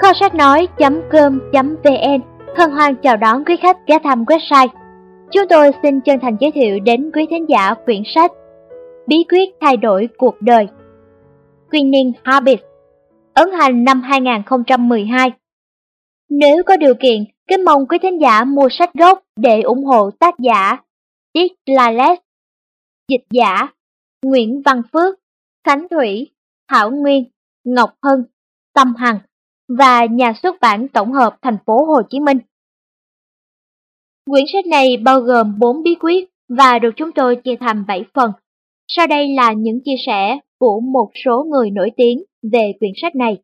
Kho sách nói.com.vn hân hoan chào đón quý khách ghé thăm website. Chúng tôi xin chân thành giới thiệu đến quý thính giả quyển sách Bí quyết thay đổi cuộc đời, Winning Habits, ấn hành năm 2012. Nếu có điều kiện, kính mong quý thính giả mua sách gốc để ủng hộ tác giả Dick Lilles, dịch giả Nguyễn Văn Phước, Khánh Thủy, Thảo Nguyên, Ngọc Hân, Tâm Hằng và nhà xuất bản tổng hợp thành phố Hồ Chí Minh. Quyển sách này bao gồm 4 bí quyết và được chúng tôi chia thành 7 phần. Sau đây là những chia sẻ của một số người nổi tiếng về quyển sách này.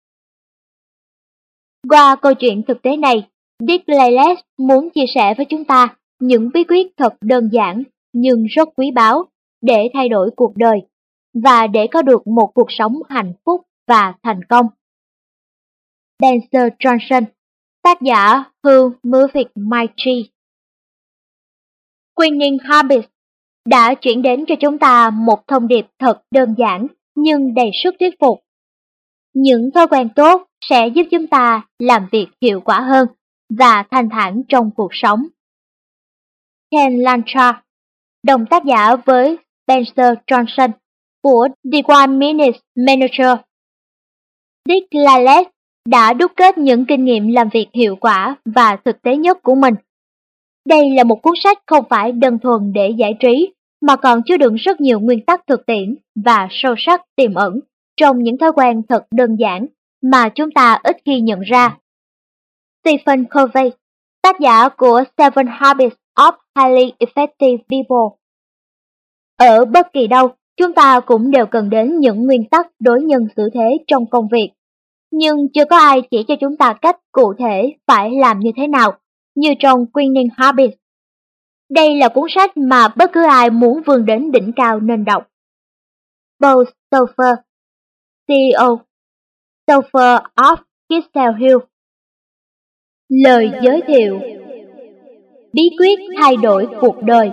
Qua câu chuyện thực tế này, Dick Lilles muốn chia sẻ với chúng ta những bí quyết thật đơn giản nhưng rất quý báu để thay đổi cuộc đời và để có được một cuộc sống hạnh phúc và thành công. Spencer Johnson, tác giả Who Moved My Tree. Winning Habits đã chuyển đến cho chúng ta một thông điệp thật đơn giản nhưng đầy sức thuyết phục. Những thói quen tốt sẽ giúp chúng ta làm việc hiệu quả hơn và thanh thản trong cuộc sống. Ken Lancha, đồng tác giả với Spencer Johnson của The One Minute Manager. Dick Lilles đã đúc kết những kinh nghiệm làm việc hiệu quả và thực tế nhất của mình. Đây là một cuốn sách không phải đơn thuần để giải trí, mà còn chứa đựng rất nhiều nguyên tắc thực tiễn và sâu sắc tiềm ẩn trong những thói quen thật đơn giản mà chúng ta ít khi nhận ra. Stephen Covey, tác giả của Seven Habits of Highly Effective People. Ở bất kỳ đâu, chúng ta cũng đều cần đến những nguyên tắc đối nhân xử thế trong công việc. Nhưng chưa có ai chỉ cho chúng ta cách cụ thể phải làm như thế nào, như trong Winning Habits. Đây là cuốn sách mà bất cứ ai muốn vươn đến đỉnh cao nên đọc. Paul Stouffer, CEO, Stouffer of Crystal Hill. Lời giới thiệu: Bí quyết thay đổi cuộc đời.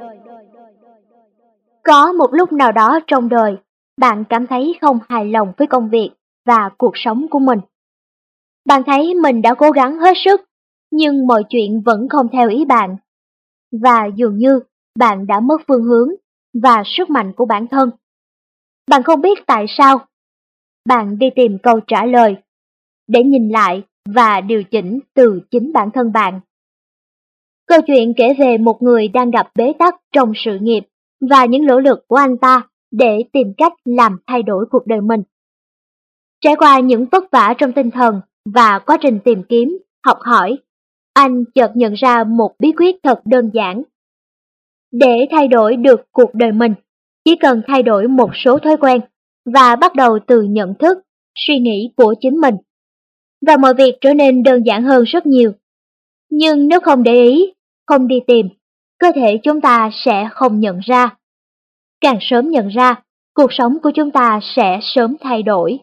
Có một lúc nào đó trong đời, bạn cảm thấy không hài lòng với công việc và cuộc sống của mình. Bạn thấy mình đã cố gắng hết sức, nhưng mọi chuyện vẫn không theo ý bạn. Và dường như bạn đã mất phương hướng và sức mạnh của bản thân. Bạn không biết tại sao. Bạn đi tìm câu trả lời, để nhìn lại và điều chỉnh từ chính bản thân bạn. Câu chuyện kể về một người đang gặp bế tắc trong sự nghiệp và những nỗ lực của anh ta để tìm cách làm thay đổi cuộc đời mình. Trải qua những vất vả trong tinh thần và quá trình tìm kiếm, học hỏi, anh chợt nhận ra một bí quyết thật đơn giản. Để thay đổi được cuộc đời mình, chỉ cần thay đổi một số thói quen và bắt đầu từ nhận thức, suy nghĩ của chính mình. Và mọi việc trở nên đơn giản hơn rất nhiều. Nhưng nếu không để ý, không đi tìm, cơ thể chúng ta sẽ không nhận ra. Càng sớm nhận ra, cuộc sống của chúng ta sẽ sớm thay đổi.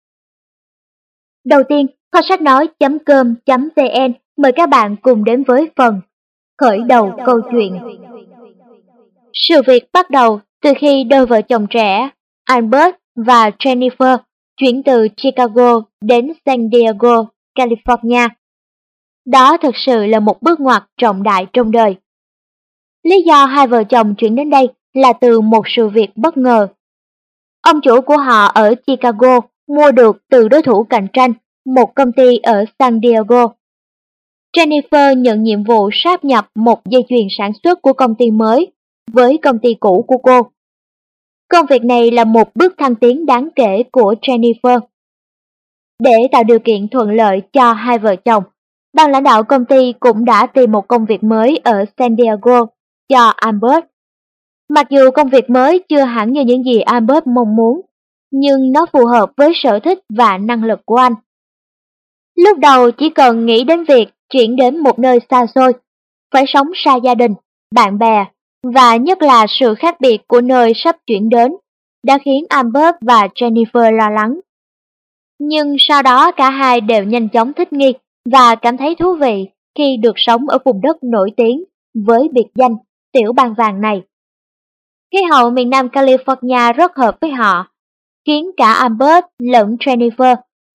Đầu tiên, kho sách nói.com.vn mời các bạn cùng đến với phần khởi đầu câu chuyện. Sự việc bắt đầu từ khi đôi vợ chồng trẻ Albert và Jennifer chuyển từ Chicago đến San Diego, California. Đó thực sự là một bước ngoặt trọng đại trong đời. Lý do hai vợ chồng chuyển đến đây là từ một sự việc bất ngờ. Ông chủ của họ ở Chicago mua được từ đối thủ cạnh tranh một công ty ở San Diego. Jennifer nhận nhiệm vụ sáp nhập một dây chuyền sản xuất của công ty mới với công ty cũ của cô. Công việc này là một bước thăng tiến đáng kể của Jennifer. Để tạo điều kiện thuận lợi cho hai vợ chồng, ban lãnh đạo công ty cũng đã tìm một công việc mới ở San Diego cho Albert. Mặc dù công việc mới chưa hẳn như những gì Albert mong muốn, nhưng nó phù hợp với sở thích và năng lực của anh. Lúc đầu chỉ cần nghĩ đến việc chuyển đến một nơi xa xôi, phải sống xa gia đình, bạn bè, và nhất là sự khác biệt của nơi sắp chuyển đến, đã khiến Albert và Jennifer lo lắng. Nhưng sau đó cả hai đều nhanh chóng thích nghi và cảm thấy thú vị khi được sống ở vùng đất nổi tiếng với biệt danh Tiểu Bang Vàng này. Khí hậu miền Nam California rất hợp với họ, khiến cả Albert lẫn Jennifer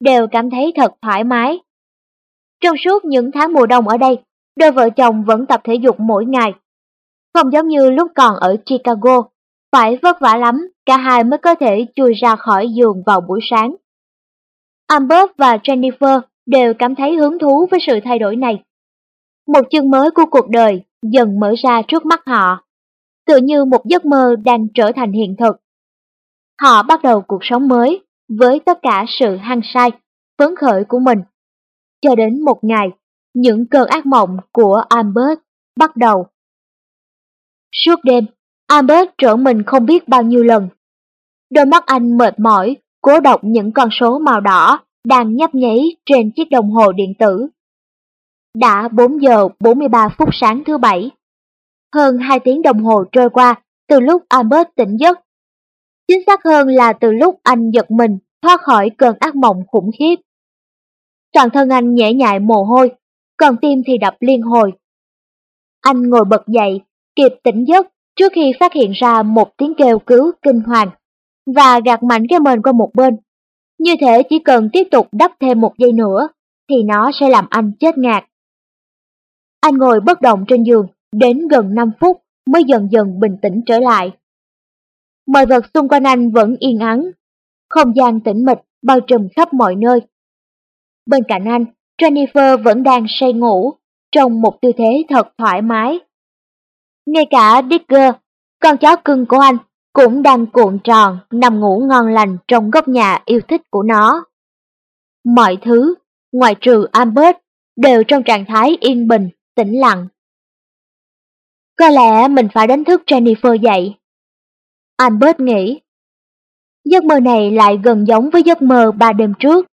đều cảm thấy thật thoải mái. Trong suốt những tháng mùa đông ở đây, đôi vợ chồng vẫn tập thể dục mỗi ngày. Không giống như lúc còn ở Chicago, phải vất vả lắm, cả hai mới có thể chui ra khỏi giường vào buổi sáng. Amber và Jennifer đều cảm thấy hứng thú với sự thay đổi này. Một chương mới của cuộc đời dần mở ra trước mắt họ, tựa như một giấc mơ đang trở thành hiện thực. Họ bắt đầu cuộc sống mới với tất cả sự hăng say, phấn khởi của mình. Cho đến một ngày, những cơn ác mộng của Albert bắt đầu. Suốt đêm, Albert trợn mình không biết bao nhiêu lần. Đôi mắt anh mệt mỏi, cố đọc những con số màu đỏ đang nhấp nháy trên chiếc đồng hồ điện tử. Đã 4 giờ 43 phút sáng thứ Bảy. Hơn 2 tiếng đồng hồ trôi qua từ lúc Albert tỉnh giấc. Chính xác hơn là từ lúc anh giật mình thoát khỏi cơn ác mộng khủng khiếp. Toàn thân anh nhễ nhại mồ hôi, còn tim thì đập liên hồi. Anh ngồi bật dậy, kịp tỉnh giấc trước khi phát hiện ra một tiếng kêu cứu kinh hoàng, và gạt mạnh cái mền qua một bên. Như thể chỉ cần tiếp tục đắp thêm một giây nữa, thì nó sẽ làm anh chết ngạt. Anh ngồi bất động trên giường, đến gần 5 phút mới dần dần bình tĩnh trở lại. Mọi vật xung quanh anh vẫn yên ắng, không gian tĩnh mịch bao trùm khắp mọi nơi. Bên cạnh anh, Jennifer vẫn đang say ngủ, trong một tư thế thật thoải mái. Ngay cả Digger, con chó cưng của anh, cũng đang cuộn tròn nằm ngủ ngon lành trong góc nhà yêu thích của nó. Mọi thứ, ngoại trừ Albert, đều trong trạng thái yên bình, tĩnh lặng. Có lẽ mình phải đánh thức Jennifer dậy. Albert nghĩ. Giấc mơ này lại gần giống với giấc mơ 3 đêm trước.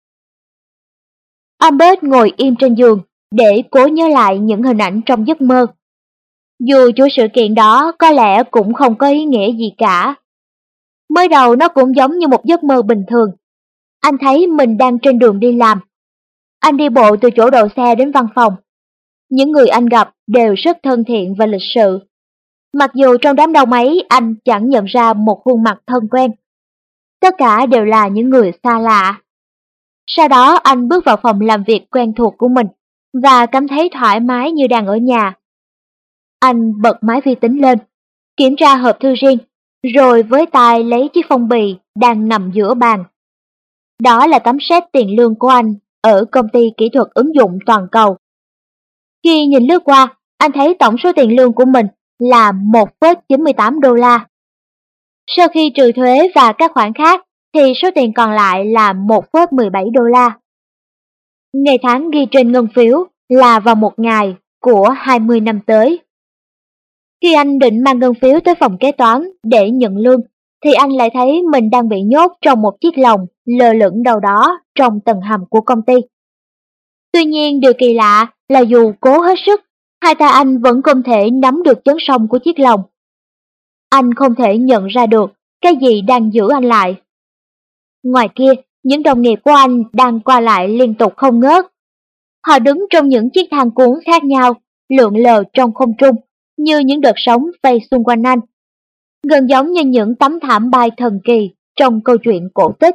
Albert ngồi im trên giường để cố nhớ lại những hình ảnh trong giấc mơ. Dù chuỗi sự kiện đó có lẽ cũng không có ý nghĩa gì cả. Mới đầu nó cũng giống như một giấc mơ bình thường. Anh thấy mình đang trên đường đi làm. Anh đi bộ từ chỗ đậu xe đến văn phòng. Những người anh gặp đều rất thân thiện và lịch sự. Mặc dù trong đám đông ấy anh chẳng nhận ra một khuôn mặt thân quen. Tất cả đều là những người xa lạ. Sau đó anh bước vào phòng làm việc quen thuộc của mình và cảm thấy thoải mái như đang ở nhà. Anh bật máy vi tính lên, kiểm tra hộp thư riêng, rồi với tay lấy chiếc phong bì đang nằm giữa bàn. Đó là tấm séc tiền lương của anh ở công ty kỹ thuật ứng dụng toàn cầu. Khi nhìn lướt qua, anh thấy tổng số tiền lương của mình là 1,98 đô la. Sau khi trừ thuế và các khoản khác, thì số tiền còn lại là 1,17 đô la. Ngày tháng ghi trên ngân phiếu là vào một ngày của 20 năm tới. Khi anh định mang ngân phiếu tới phòng kế toán để nhận lương, thì anh lại thấy mình đang bị nhốt trong một chiếc lồng lơ lửng đâu đó trong tầng hầm của công ty. Tuy nhiên điều kỳ lạ là dù cố hết sức, hai tay anh vẫn không thể nắm được chấn song của chiếc lồng. Anh không thể nhận ra được cái gì đang giữ anh lại. Ngoài kia, những đồng nghiệp của anh đang qua lại liên tục không ngớt. Họ đứng trong những chiếc thang cuốn khác nhau, lượn lờ trong không trung, như những đợt sóng vây xung quanh anh. Gần giống như những tấm thảm bay thần kỳ trong câu chuyện cổ tích.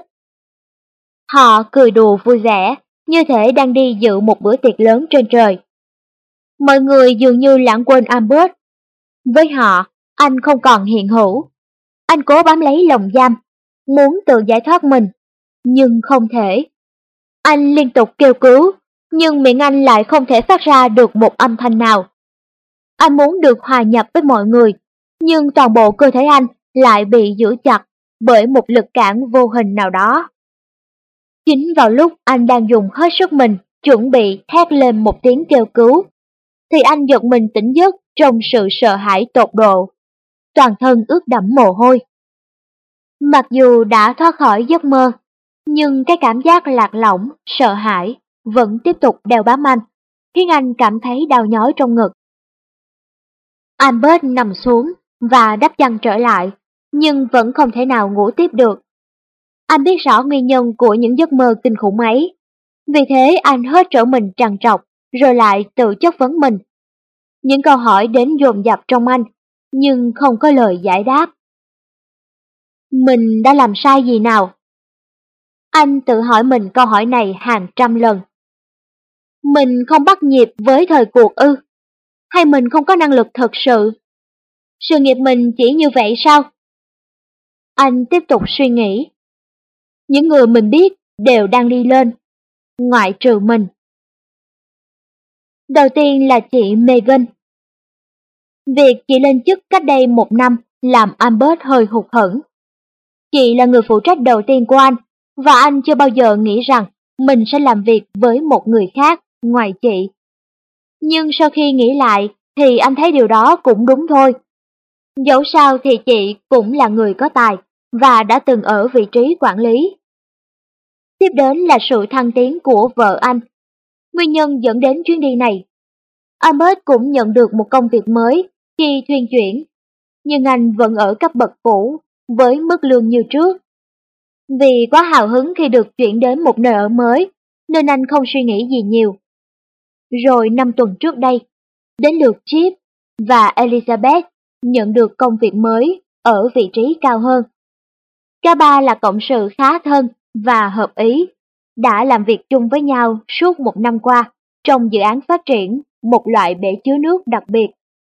Họ cười đùa vui vẻ, như thể đang đi dự một bữa tiệc lớn trên trời. Mọi người dường như lãng quên Albert. Với họ, anh không còn hiện hữu. Anh cố bám lấy lồng giam, muốn tự giải thoát mình, nhưng không thể. Anh liên tục kêu cứu, nhưng miệng anh lại không thể phát ra được một âm thanh nào. Anh muốn được hòa nhập với mọi người, nhưng toàn bộ cơ thể anh lại bị giữ chặt bởi một lực cản vô hình nào đó. Chính vào lúc anh đang dùng hết sức mình chuẩn bị thét lên một tiếng kêu cứu, thì anh giật mình tỉnh giấc trong sự sợ hãi tột độ. Toàn thân ướt đẫm mồ hôi. Mặc dù đã thoát khỏi giấc mơ, nhưng cái cảm giác lạc lõng, sợ hãi vẫn tiếp tục đeo bám anh, khiến anh cảm thấy đau nhói trong ngực. Albert nằm xuống và đắp chăn trở lại, nhưng vẫn không thể nào ngủ tiếp được. Anh biết rõ nguyên nhân của những giấc mơ kinh khủng ấy. Vì thế anh hết trở mình trằn trọc, rồi lại tự chất vấn mình. Những câu hỏi đến dồn dập trong anh, nhưng không có lời giải đáp. Mình đã làm sai gì nào? Anh tự hỏi mình câu hỏi này hàng trăm lần. Mình không bắt nhịp với thời cuộc ư? Hay mình không có năng lực thật sự? Sự nghiệp mình chỉ như vậy sao? Anh tiếp tục suy nghĩ. Những người mình biết đều đang đi lên, ngoại trừ mình. Đầu tiên là chị Megan. Việc chị lên chức cách đây 1 năm làm Albert hơi hụt hẫng. Chị là người phụ trách đầu tiên của anh, và anh chưa bao giờ nghĩ rằng mình sẽ làm việc với một người khác ngoài chị. Nhưng sau khi nghĩ lại thì anh thấy điều đó cũng đúng thôi. Dẫu sao thì chị cũng là người có tài và đã từng ở vị trí quản lý. Tiếp đến là sự thăng tiến của vợ anh. Nguyên nhân dẫn đến chuyến đi này. Albert cũng nhận được một công việc mới khi thuyên chuyển, nhưng anh vẫn ở cấp bậc cũ với mức lương như trước. Vì quá hào hứng khi được chuyển đến một nơi ở mới, nên anh không suy nghĩ gì nhiều. Rồi 5 tuần trước đây, đến lượt Chip và Elizabeth nhận được công việc mới ở vị trí cao hơn. Cả ba là cộng sự khá thân và hợp ý, đã làm việc chung với nhau suốt 1 năm qua trong dự án phát triển một loại bể chứa nước đặc biệt.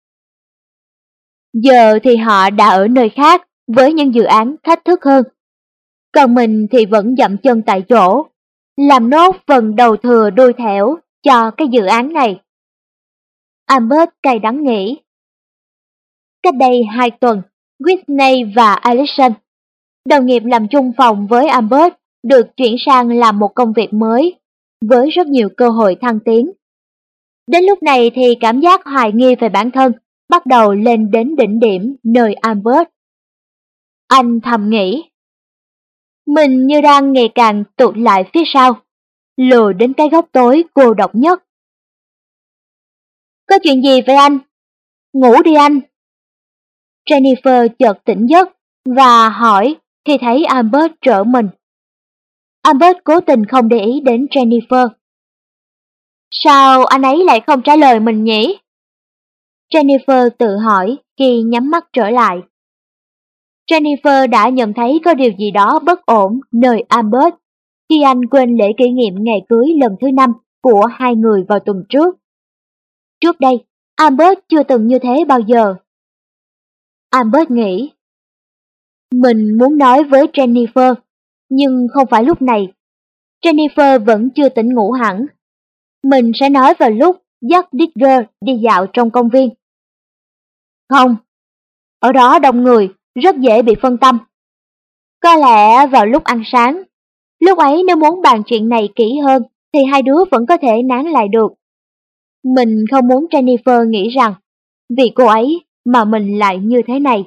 Giờ thì họ đã ở nơi khác với những dự án thách thức hơn. Còn mình thì vẫn dậm chân tại chỗ, làm nốt phần đầu thừa đuôi thẻo cho cái dự án này. Albert cay đắng nghĩ. Cách đây 2 tuần, Whitney và Allison, đồng nghiệp làm chung phòng với Albert, được chuyển sang làm một công việc mới, với rất nhiều cơ hội thăng tiến. Đến lúc này thì cảm giác hoài nghi về bản thân bắt đầu lên đến đỉnh điểm nơi Albert. Anh thầm nghĩ. Mình như đang ngày càng tụt lại phía sau, lùi đến cái góc tối cô độc nhất. Có chuyện gì vậy anh? Ngủ đi anh. Jennifer chợt tỉnh giấc và hỏi khi thấy Albert trở mình. Albert cố tình không để ý đến Jennifer. Sao anh ấy lại không trả lời mình nhỉ? Jennifer tự hỏi khi nhắm mắt trở lại. Jennifer đã nhận thấy có điều gì đó bất ổn nơi Albert khi anh quên lễ kỷ niệm ngày cưới lần thứ 5 của hai người vào tuần trước. Trước đây, Albert chưa từng như thế bao giờ. Albert nghĩ, mình muốn nói với Jennifer, nhưng không phải lúc này. Jennifer vẫn chưa tỉnh ngủ hẳn. Mình sẽ nói vào lúc dắt Digger đi dạo trong công viên. Không, ở đó đông người, rất dễ bị phân tâm. Có lẽ vào lúc ăn sáng, lúc ấy nếu muốn bàn chuyện này kỹ hơn thì hai đứa vẫn có thể nán lại được. Mình không muốn Jennifer nghĩ rằng vì cô ấy mà mình lại như thế này.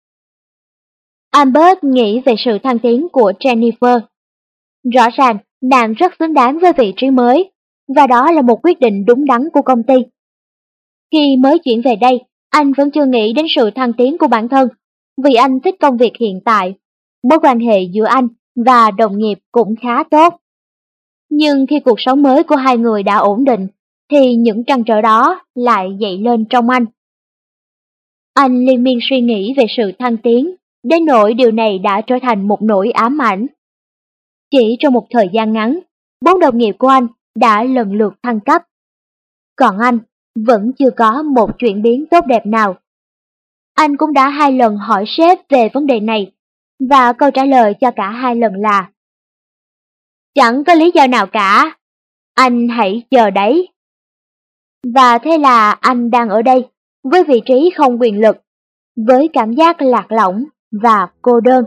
Albert nghĩ về sự thăng tiến của Jennifer. Rõ ràng nàng rất xứng đáng với vị trí mới, và đó là một quyết định đúng đắn của công ty. Khi mới chuyển về đây, anh vẫn chưa nghĩ đến sự thăng tiến của bản thân, vì anh thích công việc hiện tại. Mối quan hệ giữa anh và đồng nghiệp cũng khá tốt. Nhưng khi cuộc sống mới của hai người đã ổn định, thì những trăn trở đó lại dậy lên trong anh. Anh liên miên suy nghĩ về sự thăng tiến, đến nỗi điều này đã trở thành một nỗi ám ảnh. Chỉ trong một thời gian ngắn, 4 đồng nghiệp của anh đã lần lượt thăng cấp. Còn anh vẫn chưa có một chuyển biến tốt đẹp nào. Anh cũng đã 2 lần hỏi sếp về vấn đề này, và câu trả lời cho cả 2 lần là chẳng có lý do nào cả, anh hãy chờ đấy. Và thế là anh đang ở đây, với vị trí không quyền lực, với cảm giác lạc lõng và cô đơn.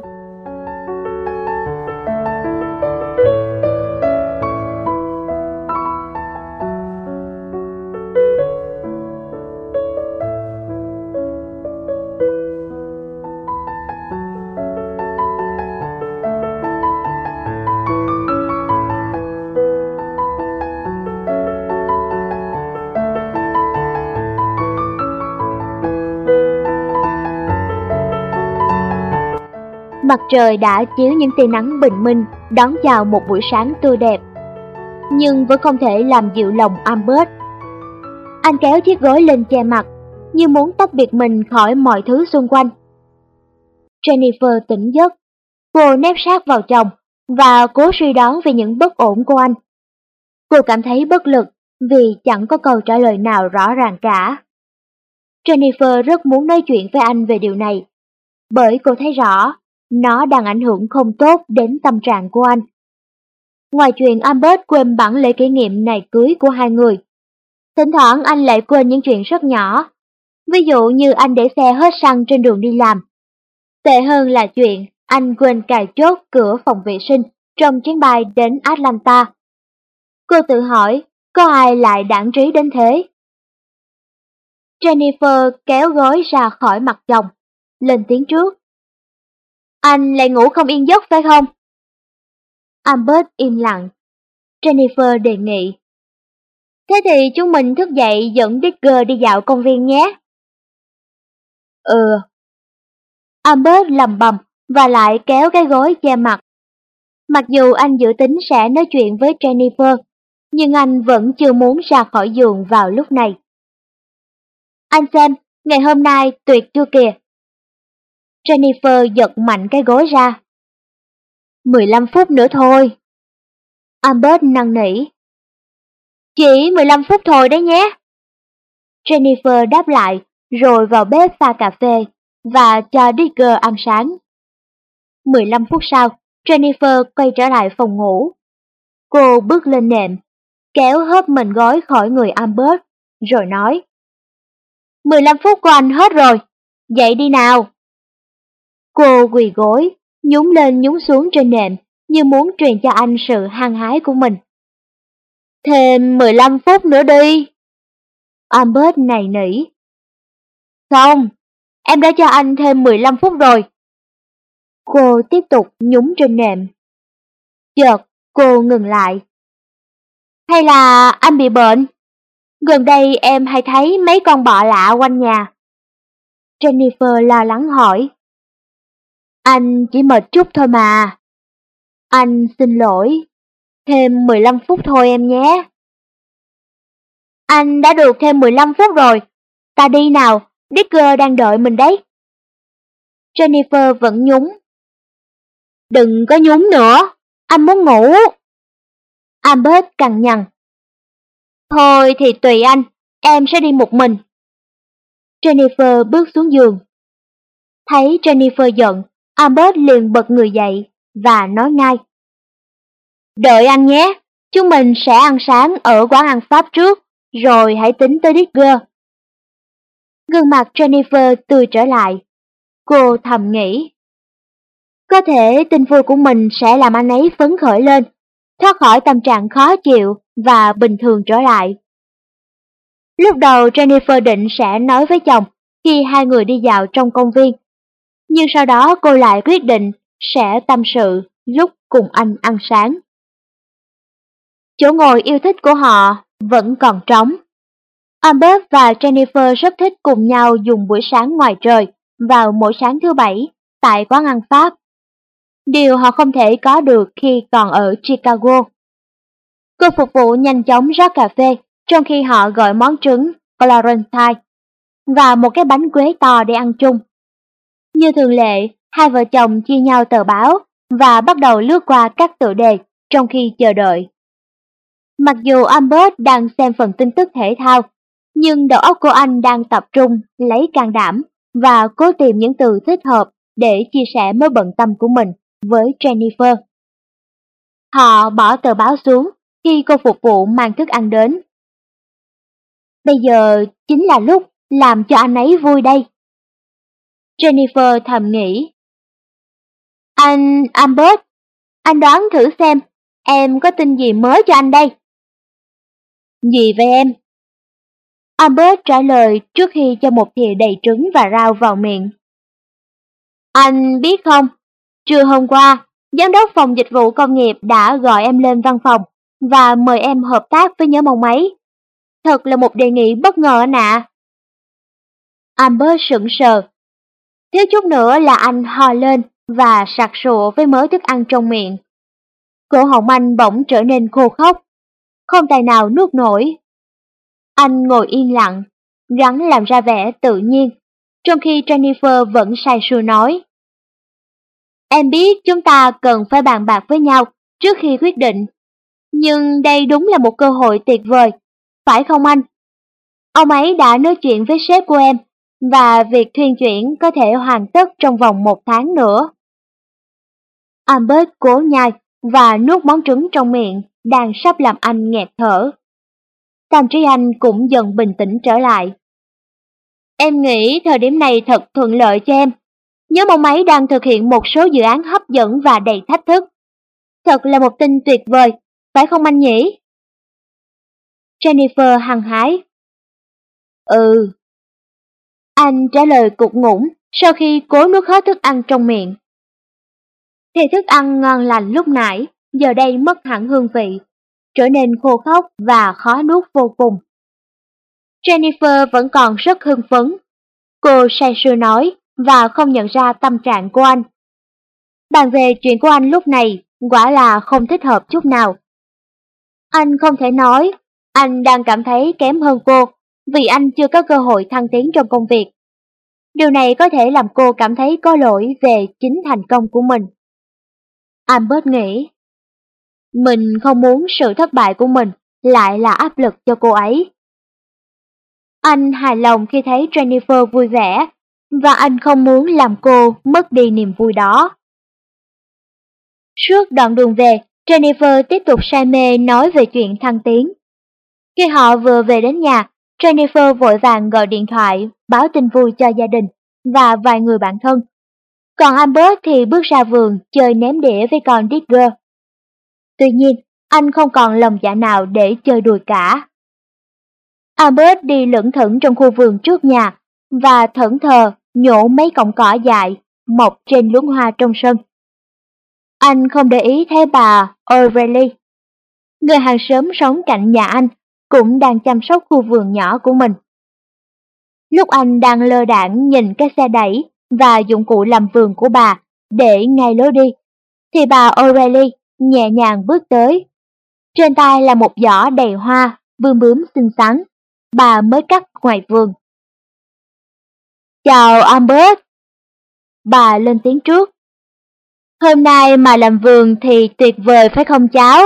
Mặt trời đã chiếu những tia nắng bình minh đón chào một buổi sáng tươi đẹp, nhưng vẫn không thể làm dịu lòng Albert. Anh kéo chiếc gối lên che mặt, như muốn tách biệt mình khỏi mọi thứ xung quanh. Jennifer tỉnh giấc, cô nép sát vào chồng và cố suy đoán về những bất ổn của anh. Cô cảm thấy bất lực vì chẳng có câu trả lời nào rõ ràng cả. Jennifer rất muốn nói chuyện với anh về điều này, bởi cô thấy rõ nó đang ảnh hưởng không tốt đến tâm trạng của anh. Ngoài chuyện Albert quên bản lễ kỷ niệm ngày cưới của hai người, thỉnh thoảng anh lại quên những chuyện rất nhỏ, ví dụ như anh để xe hết xăng trên đường đi làm. Tệ hơn là chuyện anh quên cài chốt cửa phòng vệ sinh trong chuyến bay đến Atlanta. Cô tự hỏi, có ai lại đãng trí đến thế? Jennifer kéo gối ra khỏi mặt chồng, lên tiếng trước. Anh lại ngủ không yên giấc phải không? Albert im lặng. Jennifer đề nghị. Thế thì chúng mình thức dậy dẫn Digger đi dạo công viên nhé. Albert lầm bầm và lại kéo cái gối che mặt. Mặc dù anh dự tính sẽ nói chuyện với Jennifer, nhưng anh vẫn chưa muốn ra khỏi giường vào lúc này. Anh xem, ngày hôm nay tuyệt chưa kìa. Jennifer giật mạnh cái gối ra. 15 phút nữa thôi. Albert năn nỉ. Chỉ 15 phút thôi đấy nhé. Jennifer đáp lại rồi vào bếp pha cà phê và cho Digger ăn sáng. 15 phút sau, Jennifer quay trở lại phòng ngủ. Cô bước lên nệm, kéo hớp mền gối khỏi người Albert, rồi nói. 15 phút của anh hết rồi, dậy đi nào. Cô quỳ gối, nhún lên nhún xuống trên nệm như muốn truyền cho anh sự hăng hái của mình. Thêm 15 phút nữa đi. Albert nài nỉ. Không, em đã cho anh thêm 15 phút rồi. Cô tiếp tục nhún trên nệm. Chợt, cô ngừng lại. Hay là anh bị bệnh? Gần đây em hay thấy mấy con bọ lạ quanh nhà. Jennifer lo lắng hỏi. Anh chỉ mệt chút thôi mà. Anh xin lỗi. Thêm 15 phút thôi em nhé. Anh đã được thêm 15 phút rồi. Ta đi nào, Digger đang đợi mình đấy. Jennifer vẫn nhún. Đừng có nhún nữa, anh muốn ngủ. Albert cằn nhằn. Thôi thì tùy anh, em sẽ đi một mình. Jennifer bước xuống giường. Thấy Jennifer giận, Albert liền bật người dậy và nói ngay. Đợi anh nhé, chúng mình sẽ ăn sáng ở quán ăn Pháp trước, rồi hãy tính tới Digger. Gương mặt Jennifer tươi trở lại. Cô thầm nghĩ. Có thể tin vui của mình sẽ làm anh ấy phấn khởi lên, thoát khỏi tâm trạng khó chịu và bình thường trở lại. Lúc đầu Jennifer định sẽ nói với chồng khi hai người đi dạo trong công viên, nhưng sau đó cô lại quyết định sẽ tâm sự lúc cùng anh ăn sáng. Chỗ ngồi yêu thích của họ vẫn còn trống. Albert và Jennifer rất thích cùng nhau dùng buổi sáng ngoài trời vào mỗi sáng thứ Bảy tại quán ăn Pháp. Điều họ không thể có được khi còn ở Chicago. Cô phục vụ nhanh chóng rót cà phê trong khi họ gọi món trứng Florentine và một cái bánh quế to để ăn chung. Như thường lệ, hai vợ chồng chia nhau tờ báo và bắt đầu lướt qua các tựa đề trong khi chờ đợi. Mặc dù Albert đang xem phần tin tức thể thao, nhưng đầu óc của anh đang tập trung lấy can đảm và cố tìm những từ thích hợp để chia sẻ mối bận tâm của mình với Jennifer. Họ bỏ tờ báo xuống khi cô phục vụ mang thức ăn đến. Bây giờ chính là lúc làm cho anh ấy vui đây. Jennifer thầm nghĩ. Anh Albert, anh đoán thử xem, em có tin gì mới cho anh đây? Gì vậy em? Albert trả lời trước khi cho một thìa đầy trứng và rau vào miệng. Anh biết không, trưa hôm qua, giám đốc phòng dịch vụ công nghiệp đã gọi em lên văn phòng và mời em hợp tác với nhóm ông ấy. Thật là một đề nghị bất ngờ anh ạ. Albert sững sờ. Thiếu chút nữa là anh ho lên và sặc sụa với mớ thức ăn trong miệng. Cổ họng anh bỗng trở nên khô khốc, không tài nào nuốt nổi. Anh ngồi yên lặng, gắng làm ra vẻ tự nhiên, trong khi Jennifer vẫn say sưa nói. Em biết chúng ta cần phải bàn bạc với nhau trước khi quyết định, nhưng đây đúng là một cơ hội tuyệt vời, phải không anh? Ông ấy đã nói chuyện với sếp của em, và việc thuyên chuyển có thể hoàn tất trong vòng 1 tháng nữa. Albert cố nhai và nuốt món trứng trong miệng, đang sắp làm anh nghẹt thở. Tâm trí anh cũng dần bình tĩnh trở lại. Em nghĩ thời điểm này thật thuận lợi cho em. Nhóm ông ấy đang thực hiện một số dự án hấp dẫn và đầy thách thức. Thật là một tin tuyệt vời, phải không anh nhỉ? Jennifer hăng hái. Ừ. Anh trả lời cục ngủng sau khi cố nuốt hết thức ăn trong miệng. Thì thức ăn ngon lành lúc nãy, giờ đây mất hẳn hương vị, trở nên khô khốc và khó nuốt vô cùng. Jennifer vẫn còn rất hưng phấn. Cô say sưa nói và không nhận ra tâm trạng của anh. Bàn về chuyện của anh lúc này quả là không thích hợp chút nào. Anh không thể nói, anh đang cảm thấy kém hơn cô vì anh chưa có cơ hội thăng tiến trong công việc. Điều này có thể làm cô cảm thấy có lỗi về chính thành công của mình. Albert nghĩ, mình không muốn sự thất bại của mình lại là áp lực cho cô ấy. Anh hài lòng khi thấy Jennifer vui vẻ, và anh không muốn làm cô mất đi niềm vui đó. Suốt đoạn đường về, Jennifer tiếp tục say mê nói về chuyện thăng tiến. Khi họ vừa về đến nhà, Jennifer vội vàng gọi điện thoại, báo tin vui cho gia đình và vài người bạn thân. Còn Albert thì bước ra vườn chơi ném đĩa với con Digger. Tuy nhiên, anh không còn lòng dạ nào để chơi đùi cả. Albert đi lững thững trong khu vườn trước nhà và thẫn thờ nhổ mấy cọng cỏ dại mọc trên luống hoa trong sân. Anh không để ý thấy bà O'Reilly, người hàng xóm sống cạnh nhà anh, cũng đang chăm sóc khu vườn nhỏ của mình. Lúc anh đang lơ đãng nhìn cái xe đẩy và dụng cụ làm vườn của bà để ngay lối đi, thì bà O'Reilly nhẹ nhàng bước tới. Trên tay là một giỏ đầy hoa, bươm bướm xinh xắn, bà mới cắt ngoài vườn. Chào Albert, bà lên tiếng trước. Hôm nay mà làm vườn thì tuyệt vời phải không cháu?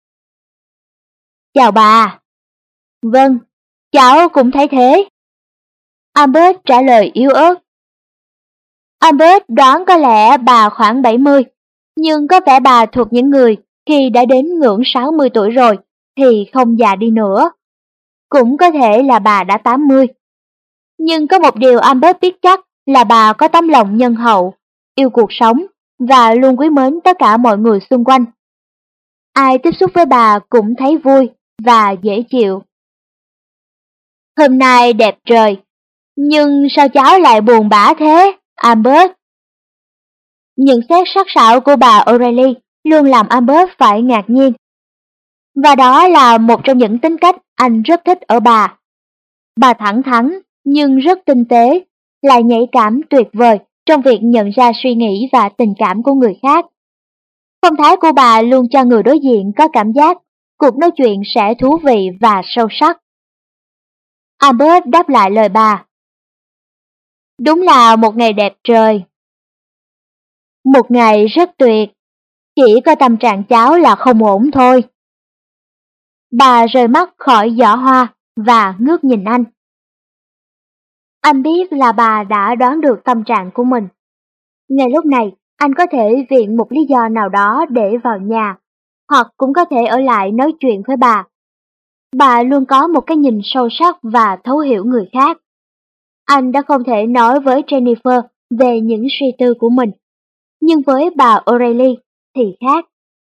Chào bà. Vâng, cháu cũng thấy thế. Albert trả lời yếu ớt. Albert đoán có lẽ bà khoảng 70, nhưng có vẻ bà thuộc những người khi đã đến ngưỡng 60 tuổi rồi thì không già đi nữa. Cũng có thể là bà đã 80. Nhưng có một điều Albert biết chắc là bà có tấm lòng nhân hậu, yêu cuộc sống và luôn quý mến tất cả mọi người xung quanh. Ai tiếp xúc với bà cũng thấy vui và dễ chịu. Hôm nay đẹp trời, nhưng sao cháu lại buồn bã thế, Albert? Nhận xét sắc sảo của bà O'Reilly luôn làm Albert phải ngạc nhiên. Và đó là một trong những tính cách anh rất thích ở bà. Bà thẳng thắn nhưng rất tinh tế, lại nhạy cảm tuyệt vời trong việc nhận ra suy nghĩ và tình cảm của người khác. Phong thái của bà luôn cho người đối diện có cảm giác cuộc nói chuyện sẽ thú vị và sâu sắc. Albert đáp lại lời bà. Đúng là một ngày đẹp trời. Một ngày rất tuyệt, chỉ có tâm trạng cháu là không ổn thôi. Bà rời mắt khỏi giỏ hoa và ngước nhìn anh. Anh biết là bà đã đoán được tâm trạng của mình. Ngay lúc này, anh có thể viện một lý do nào đó để vào nhà, hoặc cũng có thể ở lại nói chuyện với bà. Bà luôn có một cái nhìn sâu sắc và thấu hiểu người khác. Anh đã không thể nói với Jennifer về những suy tư của mình, nhưng với bà O'Reilly thì khác.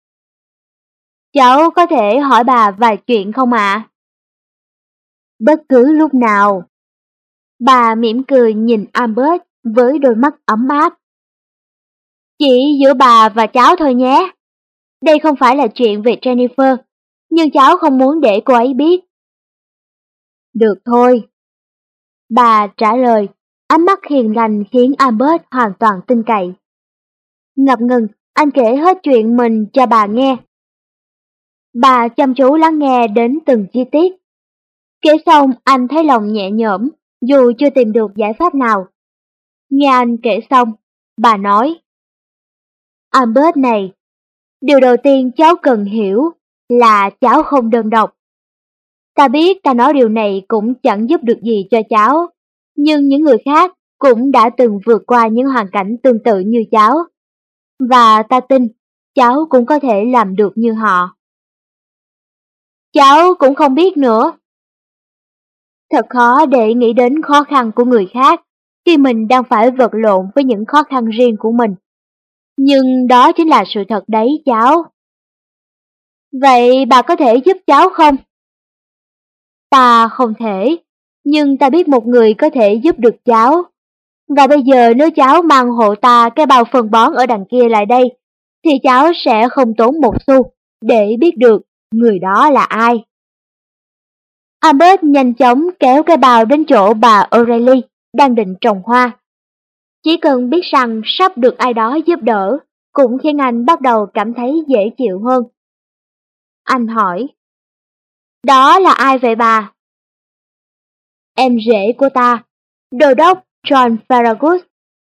Cháu có thể hỏi bà vài chuyện không ạ? Bất cứ lúc nào. Bà mỉm cười nhìn Albert với đôi mắt ấm áp. Chỉ giữa bà và cháu thôi nhé. Đây không phải là chuyện về Jennifer, nhưng cháu không muốn để cô ấy biết. Được thôi. Bà trả lời, ánh mắt hiền lành khiến Albert hoàn toàn tin cậy. Ngập ngừng, anh kể hết chuyện mình cho bà nghe. Bà chăm chú lắng nghe đến từng chi tiết. Kể xong anh thấy lòng nhẹ nhõm, dù chưa tìm được giải pháp nào. Nghe anh kể xong, bà nói. Albert này, điều đầu tiên cháu cần hiểu là cháu không đơn độc. Ta biết ta nói điều này cũng chẳng giúp được gì cho cháu, nhưng những người khác cũng đã từng vượt qua những hoàn cảnh tương tự như cháu. Và ta tin cháu cũng có thể làm được như họ. Cháu cũng không biết nữa. Thật khó để nghĩ đến khó khăn của người khác khi mình đang phải vật lộn với những khó khăn riêng của mình. Nhưng đó chính là sự thật đấy cháu. Vậy bà có thể giúp cháu không? Ta không thể, nhưng ta biết một người có thể giúp được cháu. Và bây giờ nếu cháu mang hộ ta cái bao phân bón ở đằng kia lại đây, thì cháu sẽ không tốn một xu để biết được người đó là ai. Albert nhanh chóng kéo cái bao đến chỗ bà O'Reilly đang định trồng hoa. Chỉ cần biết rằng sắp được ai đó giúp đỡ, cũng khiến anh bắt đầu cảm thấy dễ chịu hơn. Anh hỏi, đó là ai vậy bà? Em rể của ta, đô đốc John Farragut.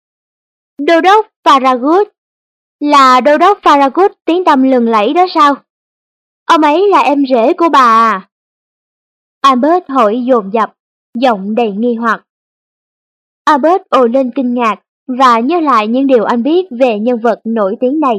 Đô đốc Farragut? Là đô đốc Farragut tiếng tăm lừng lẫy đó sao? Ông ấy là em rể của bà à? Albert hỏi dồn dập, giọng đầy nghi hoặc. Albert ồ lên kinh ngạc và nhớ lại những điều anh biết về nhân vật nổi tiếng này.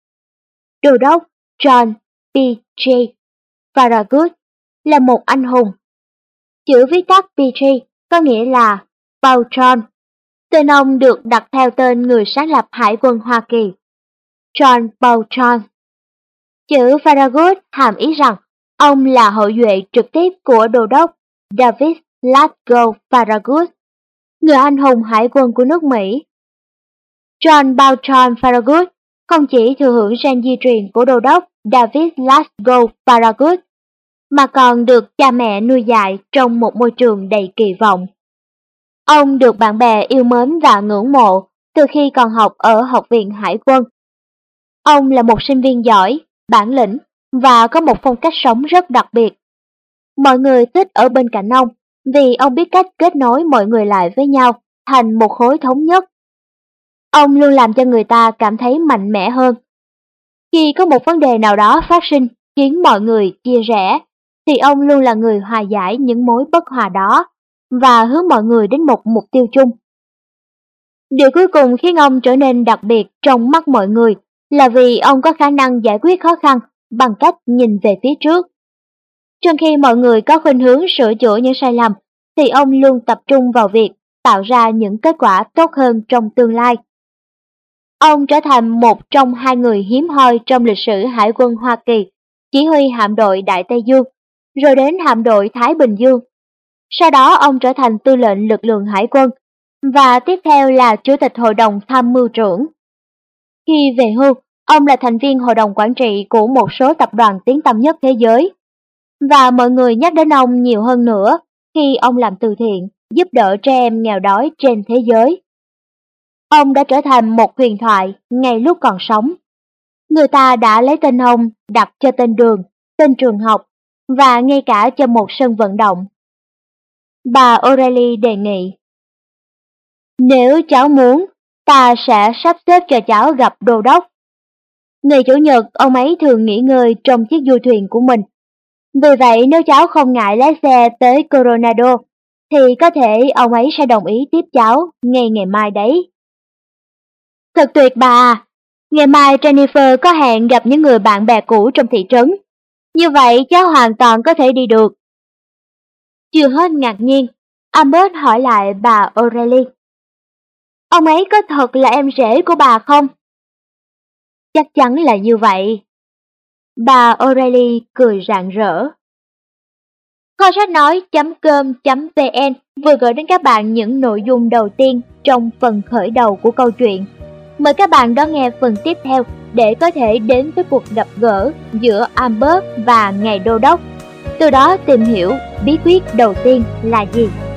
Đô đốc John P.J. Farragut là một anh hùng. Chữ viết tắt PJ có nghĩa là Paul John. Tên ông được đặt theo tên người sáng lập Hải quân Hoa Kỳ, John Paul John. Chữ Farragut hàm ý rằng ông là hậu duệ trực tiếp của đô đốc David Glasgow Farragut, người anh hùng hải quân của nước Mỹ. John Paul John Farragut không chỉ thừa hưởng gen di truyền của đô đốc David Glasgow Farragut, mà còn được cha mẹ nuôi dạy trong một môi trường đầy kỳ vọng. Ông được bạn bè yêu mến và ngưỡng mộ từ khi còn học ở Học viện Hải quân. Ông là một sinh viên giỏi, bản lĩnh và có một phong cách sống rất đặc biệt. Mọi người thích ở bên cạnh ông vì ông biết cách kết nối mọi người lại với nhau thành một khối thống nhất. Ông luôn làm cho người ta cảm thấy mạnh mẽ hơn. Khi có một vấn đề nào đó phát sinh khiến mọi người chia rẽ, thì ông luôn là người hòa giải những mối bất hòa đó và hướng mọi người đến một mục tiêu chung. Điều cuối cùng khiến ông trở nên đặc biệt trong mắt mọi người là vì ông có khả năng giải quyết khó khăn bằng cách nhìn về phía trước. Trong khi mọi người có khuynh hướng sửa chữa những sai lầm, thì ông luôn tập trung vào việc tạo ra những kết quả tốt hơn trong tương lai. Ông trở thành một trong hai người hiếm hoi trong lịch sử Hải quân Hoa Kỳ, chỉ huy hạm đội Đại Tây Dương, rồi đến hạm đội Thái Bình Dương. Sau đó ông trở thành tư lệnh lực lượng hải quân, và tiếp theo là chủ tịch hội đồng tham mưu trưởng. Khi về hưu, ông là thành viên hội đồng quản trị của một số tập đoàn tiếng tăm nhất thế giới. Và mọi người nhắc đến ông nhiều hơn nữa khi ông làm từ thiện, giúp đỡ trẻ em nghèo đói trên thế giới. Ông đã trở thành một huyền thoại ngay lúc còn sống. Người ta đã lấy tên ông đặt cho tên đường, tên trường học và ngay cả cho một sân vận động. Bà O'Reilly đề nghị, nếu cháu muốn, ta sẽ sắp xếp cho cháu gặp đô đốc. Ngày Chủ nhật, ông ấy thường nghỉ ngơi trong chiếc du thuyền của mình. Vì vậy, nếu cháu không ngại lái xe tới Coronado, thì có thể ông ấy sẽ đồng ý tiếp cháu ngay ngày mai đấy. Thật tuyệt bà à! Ngày mai Jennifer có hẹn gặp những người bạn bè cũ trong thị trấn. Như vậy cháu hoàn toàn có thể đi được. Chưa hết ngạc nhiên, Albert hỏi lại bà O'Reilly. Ông ấy có thật là em rể của bà không? Chắc chắn là như vậy. Bà O'Reilly cười rạng rỡ. Kho sách nói.com.vn vừa gửi đến các bạn những nội dung đầu tiên trong phần khởi đầu của câu chuyện. Mời các bạn đón nghe phần tiếp theo để có thể đến với cuộc gặp gỡ giữa Albert và ngài đô đốc. Từ đó tìm hiểu bí quyết đầu tiên là gì.